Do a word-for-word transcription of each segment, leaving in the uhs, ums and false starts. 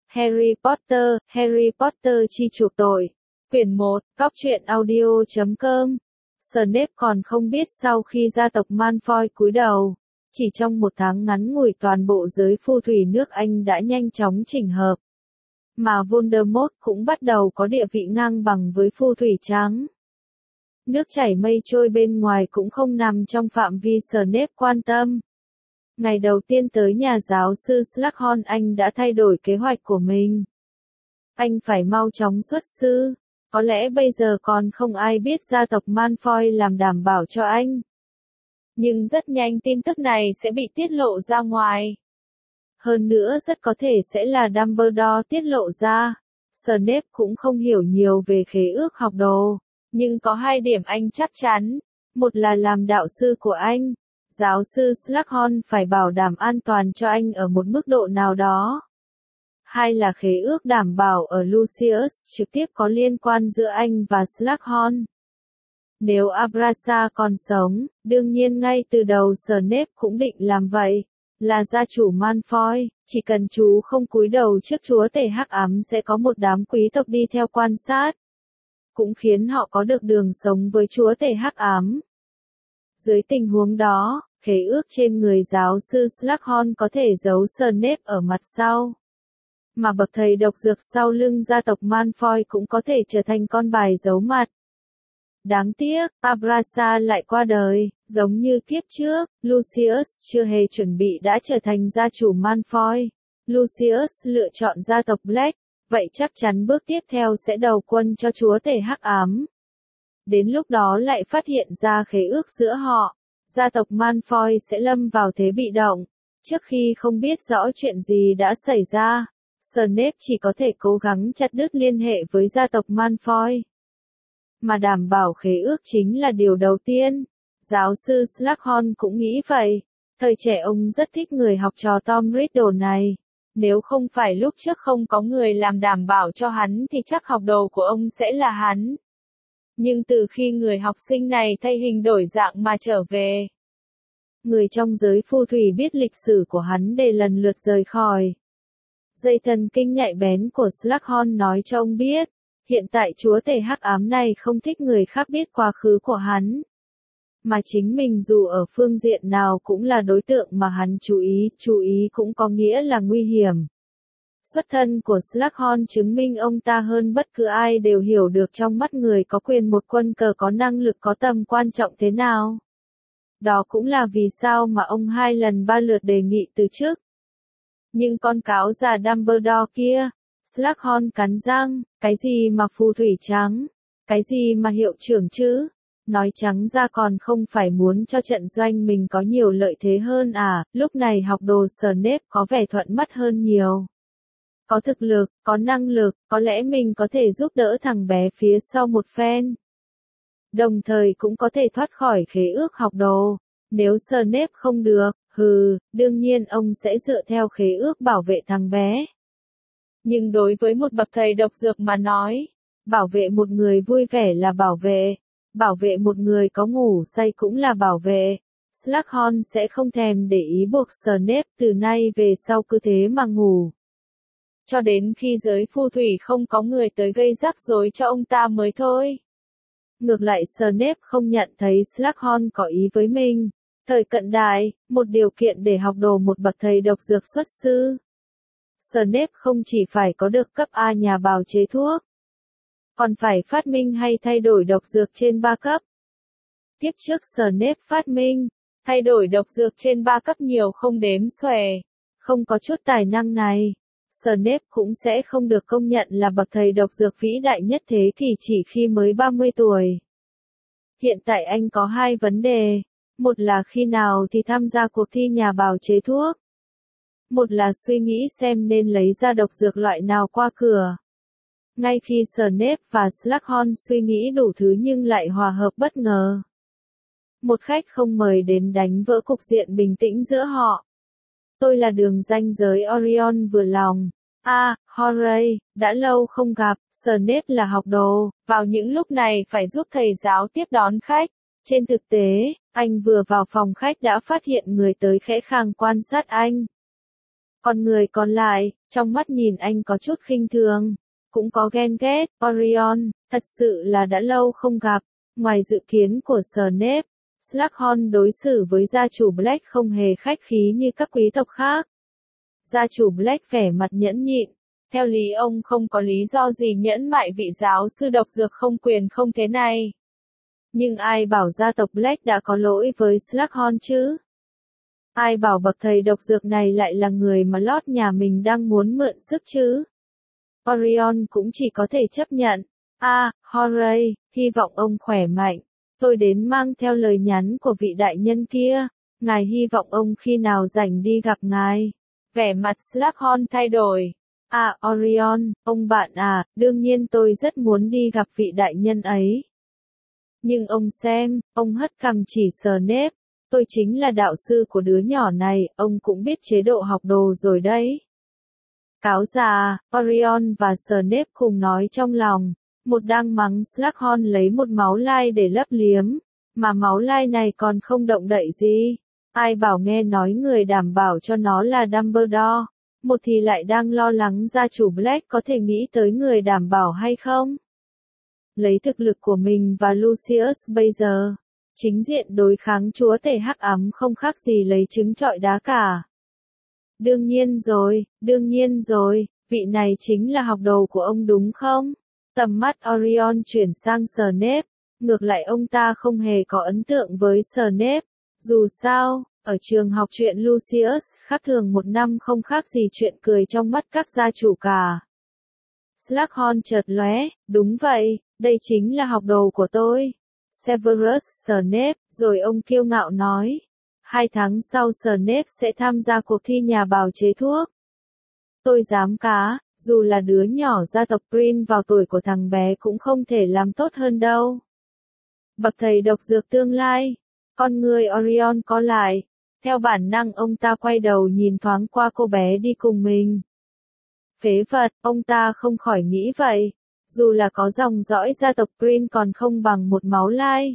Harry Potter, Harry Potter chi chuộc tội. Quyển một, Cóc truyện audio chấm com. Snape còn không biết sau khi gia tộc Malfoy cúi đầu, chỉ trong một tháng ngắn ngủi toàn bộ giới phù thủy nước Anh đã nhanh chóng chỉnh hợp. Mà Voldemort cũng bắt đầu có địa vị ngang bằng với phù thủy trắng. Nước chảy mây trôi bên ngoài cũng không nằm trong phạm vi Snape quan tâm. Ngày đầu tiên tới nhà giáo sư Slughorn, anh đã thay đổi kế hoạch của mình. Anh phải mau chóng xuất sư. Có lẽ bây giờ còn không ai biết gia tộc Malfoy làm đảm bảo cho anh. Nhưng rất nhanh tin tức này sẽ bị tiết lộ ra ngoài. Hơn nữa rất có thể sẽ là Dumbledore tiết lộ ra. Snape cũng không hiểu nhiều về khế ước học đồ. Nhưng có hai điểm anh chắc chắn. Một là làm đạo sư của anh. Giáo sư Slughorn phải bảo đảm an toàn cho anh ở một mức độ nào đó. Hai là khế ước đảm bảo ở Lucius trực tiếp có liên quan giữa anh và Slughorn. Nếu Abrasa còn sống, đương nhiên ngay từ đầu Snape cũng định làm vậy. Là gia chủ Malfoy, chỉ cần chú không cúi đầu trước chúa tể hắc ám sẽ có một đám quý tộc đi theo quan sát. Cũng khiến họ có được đường sống với chúa tể hắc ám. Dưới tình huống đó, khế ước trên người giáo sư Slughorn có thể giấu Snape ở mặt sau. Mà bậc thầy độc dược sau lưng gia tộc Malfoy cũng có thể trở thành con bài giấu mặt. Đáng tiếc, Abrasa lại qua đời, giống như kiếp trước, Lucius chưa hề chuẩn bị đã trở thành gia chủ Malfoy. Lucius lựa chọn gia tộc Black, vậy chắc chắn bước tiếp theo sẽ đầu quân cho chúa tể hắc ám. Đến lúc đó lại phát hiện ra khế ước giữa họ, gia tộc Malfoy sẽ lâm vào thế bị động. Trước khi không biết rõ chuyện gì đã xảy ra, Snape chỉ có thể cố gắng chặt đứt liên hệ với gia tộc Malfoy. Mà đảm bảo khế ước chính là điều đầu tiên. Giáo sư Slughorn cũng nghĩ vậy. Thời trẻ ông rất thích người học trò Tom Riddle này. Nếu không phải lúc trước không có người làm đảm bảo cho hắn thì chắc học đồ của ông sẽ là hắn. Nhưng từ khi người học sinh này thay hình đổi dạng mà trở về, người trong giới phù thủy biết lịch sử của hắn để lần lượt rời khỏi. Dây thần kinh nhạy bén của Slughorn nói cho ông biết, hiện tại chúa tể hắc ám này không thích người khác biết quá khứ của hắn. Mà chính mình dù ở phương diện nào cũng là đối tượng mà hắn chú ý, chú ý cũng có nghĩa là nguy hiểm. Xuất thân của Slughorn chứng minh ông ta hơn bất cứ ai đều hiểu được trong mắt người có quyền một quân cờ có năng lực có tầm quan trọng thế nào. Đó cũng là vì sao mà ông hai lần ba lượt đề nghị từ chức. Nhưng con cáo già Dumbledore kia, Slughorn cắn răng, cái gì mà phù thủy trắng, cái gì mà hiệu trưởng chứ, nói trắng ra còn không phải muốn cho trận doanh mình có nhiều lợi thế hơn à, lúc này học đồ Snape có vẻ thuận mắt hơn nhiều. Có thực lực, có năng lực, có lẽ mình có thể giúp đỡ thằng bé phía sau một phen. Đồng thời cũng có thể thoát khỏi khế ước học đồ. Nếu Snape không được, hừ, đương nhiên ông sẽ dựa theo khế ước bảo vệ thằng bé. Nhưng đối với một bậc thầy độc dược mà nói, bảo vệ một người vui vẻ là bảo vệ, bảo vệ một người có ngủ say cũng là bảo vệ. Slughorn sẽ không thèm để ý buộc Snape từ nay về sau cứ thế mà ngủ. Cho đến khi giới phù thủy không có người tới gây rắc rối cho ông ta mới thôi. Ngược lại Snape không nhận thấy Slughorn có ý với mình. Thời cận đại, một điều kiện để học đồ một bậc thầy độc dược xuất sư. Snape không chỉ phải có được cấp A nhà bào chế thuốc, còn phải phát minh hay thay đổi độc dược trên ba cấp. Tiếp trước Snape phát minh, thay đổi độc dược trên ba cấp nhiều không đếm xuể. Không có chút tài năng này, Snape cũng sẽ không được công nhận là bậc thầy độc dược vĩ đại nhất thế kỷ chỉ khi mới ba mươi tuổi. Hiện tại anh có hai vấn đề. Một là khi nào thì tham gia cuộc thi nhà bào chế thuốc. Một là suy nghĩ xem nên lấy ra độc dược loại nào qua cửa. Ngay khi Snape và Slughorn suy nghĩ đủ thứ nhưng lại hòa hợp bất ngờ. Một khách không mời đến đánh vỡ cục diện bình tĩnh giữa họ. Tôi là đường ranh giới Orion vừa lòng. À, Harry, đã lâu không gặp, Snape là học đồ, vào những lúc này phải giúp thầy giáo tiếp đón khách. Trên thực tế, anh vừa vào phòng khách đã phát hiện người tới khẽ khàng quan sát anh. Còn người còn lại, Trong mắt nhìn anh có chút khinh thường, cũng có ghen ghét. Orion, thật sự là đã lâu không gặp. Ngoài dự kiến của Snape, Slughorn đối xử với gia chủ Black không hề khách khí như các quý tộc khác. Gia chủ Black vẻ mặt nhẫn nhịn. Theo lý ông không có lý do gì nhẫn mại vị giáo sư độc dược không quyền không thế này. Nhưng ai bảo gia tộc Black đã có lỗi với Slughorn chứ? Ai bảo bậc thầy độc dược này lại là người mà Lord nhà mình đang muốn mượn sức chứ? Orion cũng chỉ có thể chấp nhận. À, Horace, hy vọng ông khỏe mạnh. Tôi đến mang theo lời nhắn của vị đại nhân kia. Ngài hy vọng ông khi nào rảnh đi gặp ngài. Vẻ mặt Slughorn thay đổi. À, Orion, ông bạn à, đương nhiên tôi rất muốn đi gặp vị đại nhân ấy. Nhưng ông xem, ông hất cằm chỉ Snape. Tôi chính là đạo sư của đứa nhỏ này, ông cũng biết chế độ học đồ rồi đấy. Cáo già, Orion và Snape cùng nói trong lòng. Một đang mắng Slughorn lấy một máu lai để lấp liếm, mà máu lai này còn không động đậy gì. Ai bảo nghe nói người đảm bảo cho nó là Dumbledore, một thì lại đang lo lắng gia chủ Black có thể nghĩ tới người đảm bảo hay không. Lấy thực lực của mình và Lucius bây giờ, chính diện đối kháng chúa tể hắc ám không khác gì lấy trứng trọi đá cả. Đương nhiên rồi, đương nhiên rồi, vị này chính là học đồ của ông đúng không? Tầm mắt Orion chuyển sang Snape, ngược lại ông ta không hề có ấn tượng với Snape. Dù sao, ở trường học chuyện Lucius khác thường một năm không khác gì chuyện cười trong mắt các gia chủ cả. Slughorn chợt lóe, đúng vậy, đây chính là học đồ của tôi. Severus Snape, rồi ông kiêu ngạo nói. Hai tháng sau Snape sẽ tham gia cuộc thi nhà bào chế thuốc. Tôi dám cá, dù là đứa nhỏ gia tộc Green vào tuổi của thằng bé cũng không thể làm tốt hơn đâu. Bậc thầy độc dược tương lai, con người Orion co lại. Theo bản năng ông ta quay đầu nhìn thoáng qua cô bé đi cùng mình. Phế vật, ông ta không khỏi nghĩ vậy. Dù là có dòng dõi gia tộc Green còn không bằng một máu lai.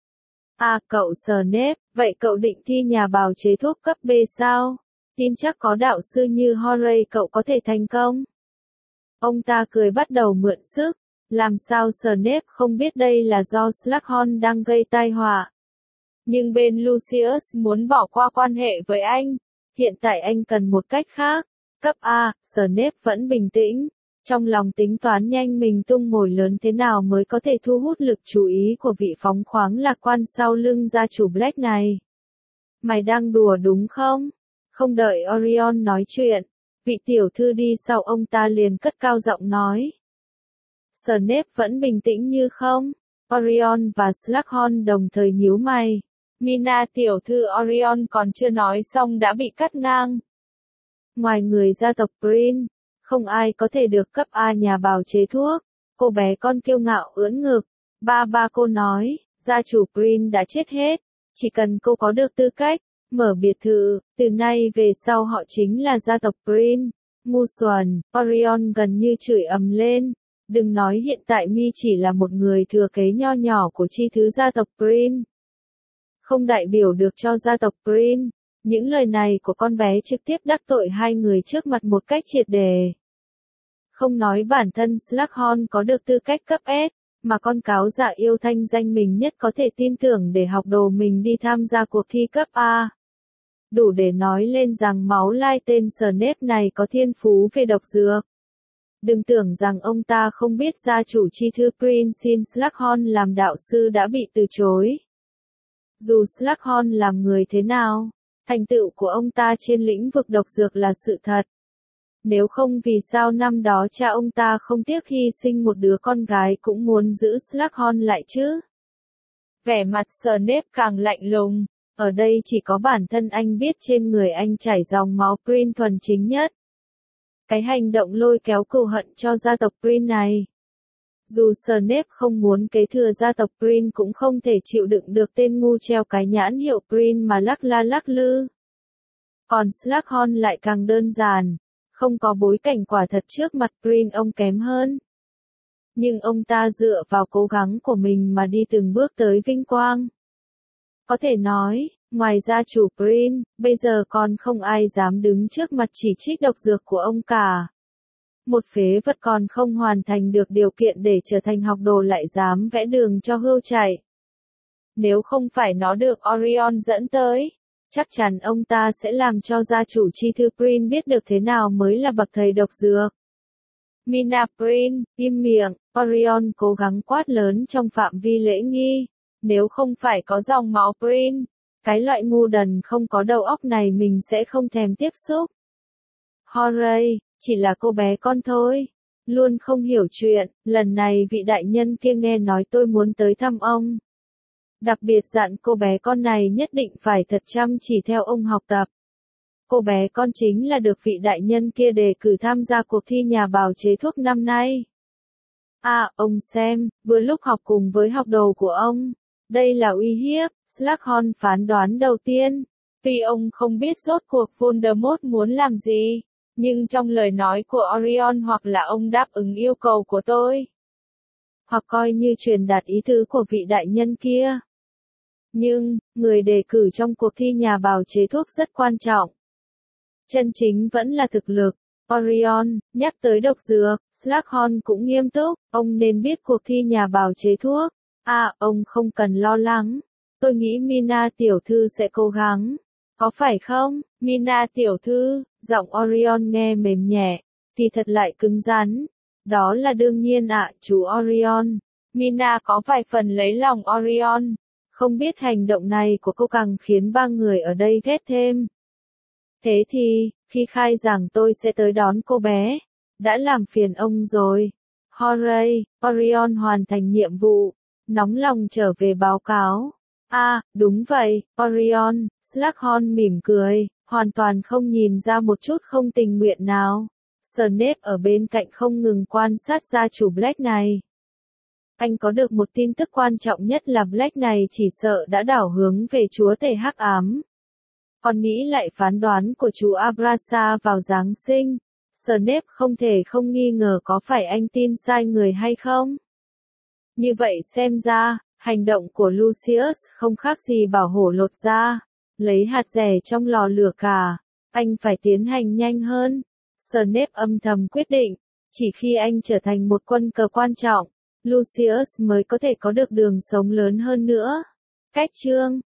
À, cậu Snape, vậy cậu định thi nhà bào chế thuốc cấp B sao? Tin chắc có đạo sư như Horace cậu có thể thành công. Ông ta cười bắt đầu mượn sức. Làm sao Snape không biết đây là do Slughorn đang gây tai họa. Nhưng bên Lucius muốn bỏ qua quan hệ với anh. Hiện tại anh cần một cách khác. Cấp A, Snape vẫn bình tĩnh. Trong lòng tính toán nhanh mình tung mồi lớn thế nào mới có thể thu hút lực chú ý của vị phóng khoáng lạc quan sau lưng gia chủ Black này. Mày đang đùa đúng không? Không đợi Orion nói chuyện, vị tiểu thư đi sau ông ta liền cất cao giọng nói. Snape vẫn bình tĩnh như không? Orion và Slughorn đồng thời nhíu mày. Mina tiểu thư Orion còn chưa nói xong đã bị cắt ngang. Ngoài người gia tộc Green, không ai có thể được cấp A nhà bào chế thuốc. Cô bé con kiêu ngạo ưỡn ngực. Ba ba cô nói, gia chủ Green đã chết hết. Chỉ cần cô có được tư cách, mở biệt thự, từ nay về sau họ chính là gia tộc Green. Ngu xuẩn, Orion gần như chửi ầm lên. Đừng nói hiện tại mi chỉ là một người thừa kế nho nhỏ của chi thứ gia tộc Green. Không đại biểu được cho gia tộc Green. Những lời này của con bé trực tiếp đắc tội hai người trước mặt một cách triệt đề. Không nói bản thân Slughorn có được tư cách cấp S, mà con cáo dạ yêu thanh danh mình nhất có thể tin tưởng để học đồ mình đi tham gia cuộc thi cấp A. Đủ để nói lên rằng máu lai tên Snape này có thiên phú về độc dược. Đừng tưởng rằng ông ta không biết gia chủ chi thư Prince Slughorn làm đạo sư đã bị từ chối. Dù Slughorn làm người thế nào, thành tựu của ông ta trên lĩnh vực độc dược là sự thật. Nếu không vì sao năm đó cha ông ta không tiếc hy sinh một đứa con gái cũng muốn giữ Slughorn lại chứ? Vẻ mặt Snape càng lạnh lùng. Ở đây chỉ có bản thân anh biết trên người anh chảy dòng máu Green thuần chính nhất. Cái hành động lôi kéo cừu hận cho gia tộc Green này. Dù Snape không muốn kế thừa gia tộc Green cũng không thể chịu đựng được tên ngu treo cái nhãn hiệu Green mà lắc la lắc lư. Còn Slughorn lại càng đơn giản. Không có bối cảnh quả thật trước mặt Green ông kém hơn. Nhưng ông ta dựa vào cố gắng của mình mà đi từng bước tới vinh quang. Có thể nói, Ngoài gia chủ Prin, bây giờ còn không ai dám đứng trước mặt chỉ trích độc dược của ông cả. Một phế vật còn không hoàn thành được điều kiện để trở thành học đồ lại dám vẽ đường cho hươu chạy. Nếu không phải nó được Orion dẫn tới, chắc chắn ông ta sẽ làm cho gia chủ chi thư Prin biết được thế nào mới là bậc thầy độc dược. Mina Prin, im miệng, Orion cố gắng quát lớn trong phạm vi lễ nghi. Nếu không phải có dòng máu Prin, cái loại ngu đần không có đầu óc này mình sẽ không thèm tiếp xúc. Horay, chỉ là cô bé con thôi. Luôn không hiểu chuyện, lần này vị đại nhân kia nghe nói tôi muốn tới thăm ông. Đặc biệt dặn cô bé con này nhất định phải thật chăm chỉ theo ông học tập. Cô bé con chính là được vị đại nhân kia đề cử tham gia cuộc thi nhà bào chế thuốc năm nay. À, ông xem, vừa lúc học cùng với học đồ của ông. Đây là uy hiếp, Slughorn phán đoán đầu tiên. Tuy ông không biết rốt cuộc Voldemort muốn làm gì, nhưng trong lời nói của Orion hoặc là ông đáp ứng yêu cầu của tôi, hoặc coi như truyền đạt ý tứ của vị đại nhân kia. Nhưng, người đề cử trong cuộc thi nhà bào chế thuốc rất quan trọng. Chân chính vẫn là thực lực. Orion, nhắc tới độc dược, Slughorn cũng nghiêm túc, ông nên biết cuộc thi nhà bào chế thuốc. À, ông không cần lo lắng. Tôi nghĩ Mina tiểu thư sẽ cố gắng. Có phải không, Mina tiểu thư? Giọng Orion nghe mềm nhẹ, thì thật lại cứng rắn. Đó là đương nhiên ạ, chú Orion. Mina có vài phần lấy lòng Orion. Không biết hành động này của cô càng khiến ba người ở đây ghét thêm. Thế thì, khi khai giảng tôi sẽ tới đón cô bé. Đã làm phiền ông rồi. Horay, Orion hoàn thành nhiệm vụ. Nóng lòng trở về báo cáo. À, đúng vậy, Orion, Slughorn mỉm cười, hoàn toàn không nhìn ra một chút không tình nguyện nào. Snape ở bên cạnh không ngừng quan sát gia chủ Black này. Anh có được một tin tức quan trọng nhất là Black này chỉ sợ đã đảo hướng về chúa tể hắc ám. Còn nghĩ lại phán đoán của chú Abrasa vào Giáng sinh, Snape không thể không nghi ngờ có phải anh tin sai người hay không. Như vậy xem ra, hành động của Lucius không khác gì bảo hổ lột da, lấy hạt rẻ trong lò lửa cả. Anh phải tiến hành nhanh hơn. Snape âm thầm quyết định, chỉ khi anh trở thành một quân cờ quan trọng, Lucius mới có thể có được đường sống lớn hơn nữa. Cách chương